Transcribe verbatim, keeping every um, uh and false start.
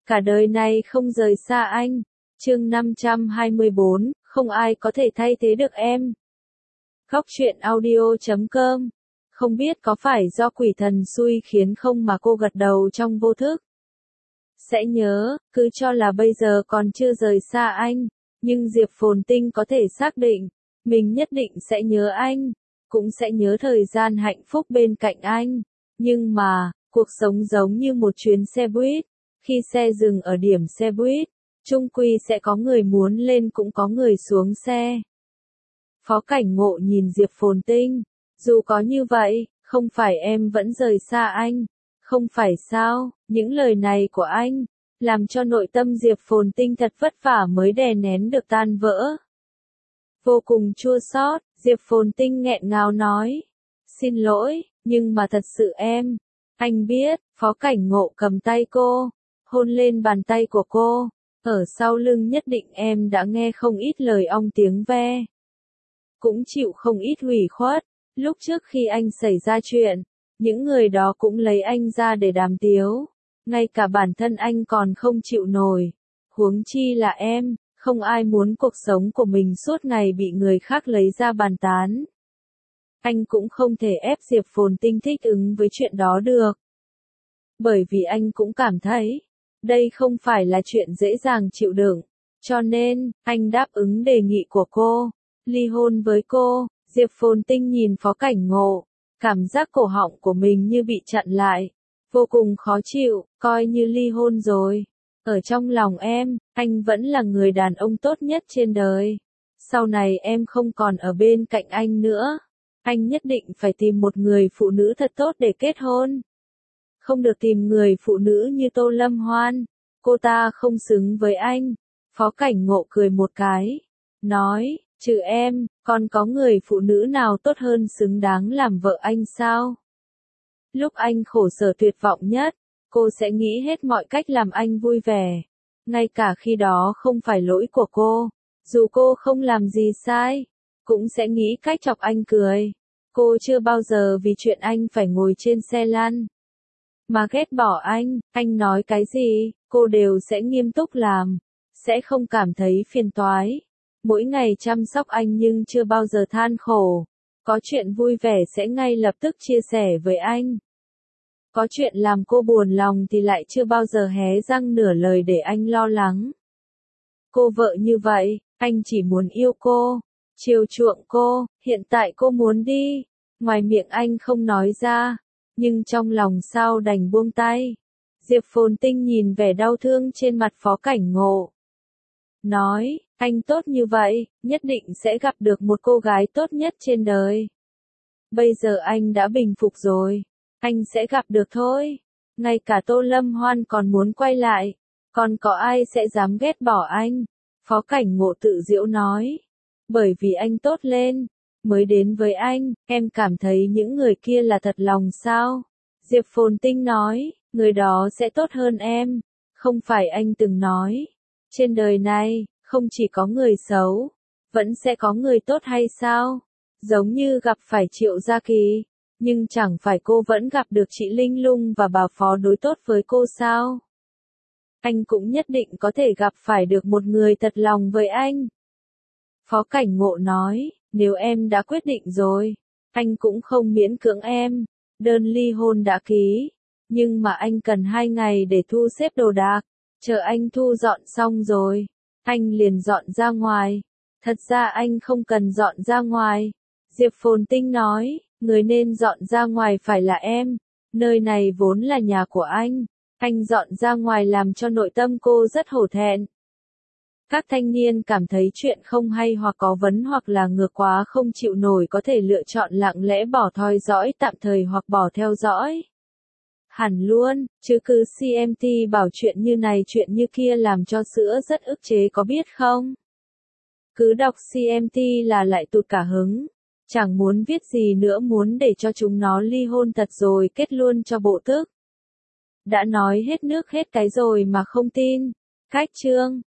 cả đời này không rời xa anh. Chương năm trăm hai mươi bốn, không ai có thể thay thế được em. Góc truyện audio chấm com. Không biết có phải do quỷ thần xui khiến không mà cô gật đầu trong vô thức. Sẽ nhớ, cứ cho là bây giờ còn chưa rời xa anh, nhưng Diệp Phồn Tinh có thể xác định, mình nhất định sẽ nhớ anh, cũng sẽ nhớ thời gian hạnh phúc bên cạnh anh. Nhưng mà, cuộc sống giống như một chuyến xe buýt, khi xe dừng ở điểm xe buýt, chung quy sẽ có người muốn lên cũng có người xuống xe. Phó Cảnh Ngộ nhìn Diệp Phồn Tinh, dù có như vậy, không phải em vẫn rời xa anh, không phải sao? Những lời này của anh, làm cho nội tâm Diệp Phồn Tinh thật vất vả mới đè nén được tan vỡ. Vô cùng chua xót, Diệp Phồn Tinh nghẹn ngào nói, xin lỗi, nhưng mà thật sự em, anh biết. Phó Cảnh Ngộ cầm tay cô, hôn lên bàn tay của cô, ở sau lưng nhất định em đã nghe không ít lời ong tiếng ve, cũng chịu không ít ủy khuất. Lúc trước khi anh xảy ra chuyện, những người đó cũng lấy anh ra để đàm tiếu, ngay cả bản thân anh còn không chịu nổi, huống chi là em. Không ai muốn cuộc sống của mình suốt ngày bị người khác lấy ra bàn tán. Anh cũng không thể ép Diệp Phồn Tinh thích ứng với chuyện đó được. Bởi vì anh cũng cảm thấy, đây không phải là chuyện dễ dàng chịu đựng. Cho nên, anh đáp ứng đề nghị của cô, ly hôn với cô. Diệp Phồn Tinh nhìn Phó Cảnh Ngộ, cảm giác cổ họng của mình như bị chặn lại, vô cùng khó chịu. Coi như ly hôn rồi, ở trong lòng em, anh vẫn là người đàn ông tốt nhất trên đời. Sau này em không còn ở bên cạnh anh nữa, anh nhất định phải tìm một người phụ nữ thật tốt để kết hôn. Không được tìm người phụ nữ như Tô Lâm Hoan, cô ta không xứng với anh. Phó Cảnh Ngộ cười một cái, nói, trừ em, còn có người phụ nữ nào tốt hơn xứng đáng làm vợ anh sao? Lúc anh khổ sở tuyệt vọng nhất, cô sẽ nghĩ hết mọi cách làm anh vui vẻ. Ngay cả khi đó không phải lỗi của cô, dù cô không làm gì sai, cũng sẽ nghĩ cách chọc anh cười. Cô chưa bao giờ vì chuyện anh phải ngồi trên xe lăn mà ghét bỏ anh. Anh nói cái gì, cô đều sẽ nghiêm túc làm, sẽ không cảm thấy phiền toái. Mỗi ngày chăm sóc anh nhưng chưa bao giờ than khổ. Có chuyện vui vẻ sẽ ngay lập tức chia sẻ với anh. Có chuyện làm cô buồn lòng thì lại chưa bao giờ hé răng nửa lời để anh lo lắng. Cô vợ như vậy, anh chỉ muốn yêu cô, chiều chuộng cô. Hiện tại cô muốn đi, ngoài miệng anh không nói ra, nhưng trong lòng sao đành buông tay. Diệp Phồn Tinh nhìn vẻ đau thương trên mặt Phó Cảnh Ngộ, nói, anh tốt như vậy, nhất định sẽ gặp được một cô gái tốt nhất trên đời. Bây giờ anh đã bình phục rồi, anh sẽ gặp được thôi. Ngay cả Tô Lâm Hoan còn muốn quay lại, còn có ai sẽ dám ghét bỏ anh? Phó Cảnh Ngộ tự giễu nói, bởi vì anh tốt lên, mới đến với anh. Em cảm thấy những người kia là thật lòng sao? Diệp Phồn Tinh nói, người đó sẽ tốt hơn em. Không phải anh từng nói, trên đời này, không chỉ có người xấu, vẫn sẽ có người tốt hay sao? Giống như gặp phải Triệu Gia Kỳ, nhưng chẳng phải cô vẫn gặp được chị Linh Lung và bà Phó đối tốt với cô sao? Anh cũng nhất định có thể gặp phải được một người thật lòng với anh. Phó Cảnh Ngộ nói, nếu em đã quyết định rồi, anh cũng không miễn cưỡng em. Đơn ly hôn đã ký, nhưng mà anh cần hai ngày để thu xếp đồ đạc. Chờ anh thu dọn xong rồi, anh liền dọn ra ngoài. Thật ra anh không cần dọn ra ngoài. Diệp Phồn Tinh nói, người nên dọn ra ngoài phải là em. Nơi này vốn là nhà của anh. Anh dọn ra ngoài làm cho nội tâm cô rất hổ thẹn. Các thanh niên cảm thấy chuyện không hay hoặc có vấn hoặc là ngược quá không chịu nổi có thể lựa chọn lặng lẽ bỏ theo dõi tạm thời hoặc bỏ theo dõi hẳn luôn, chứ cứ xê em tê bảo chuyện như này chuyện như kia làm cho sữa rất ức chế có biết không? Cứ đọc xê em tê là lại tụt cả hứng, chẳng muốn viết gì nữa, muốn để cho chúng nó ly hôn thật rồi kết luôn cho bộ tức. Đã nói hết nước hết cái rồi mà không tin. Cách chương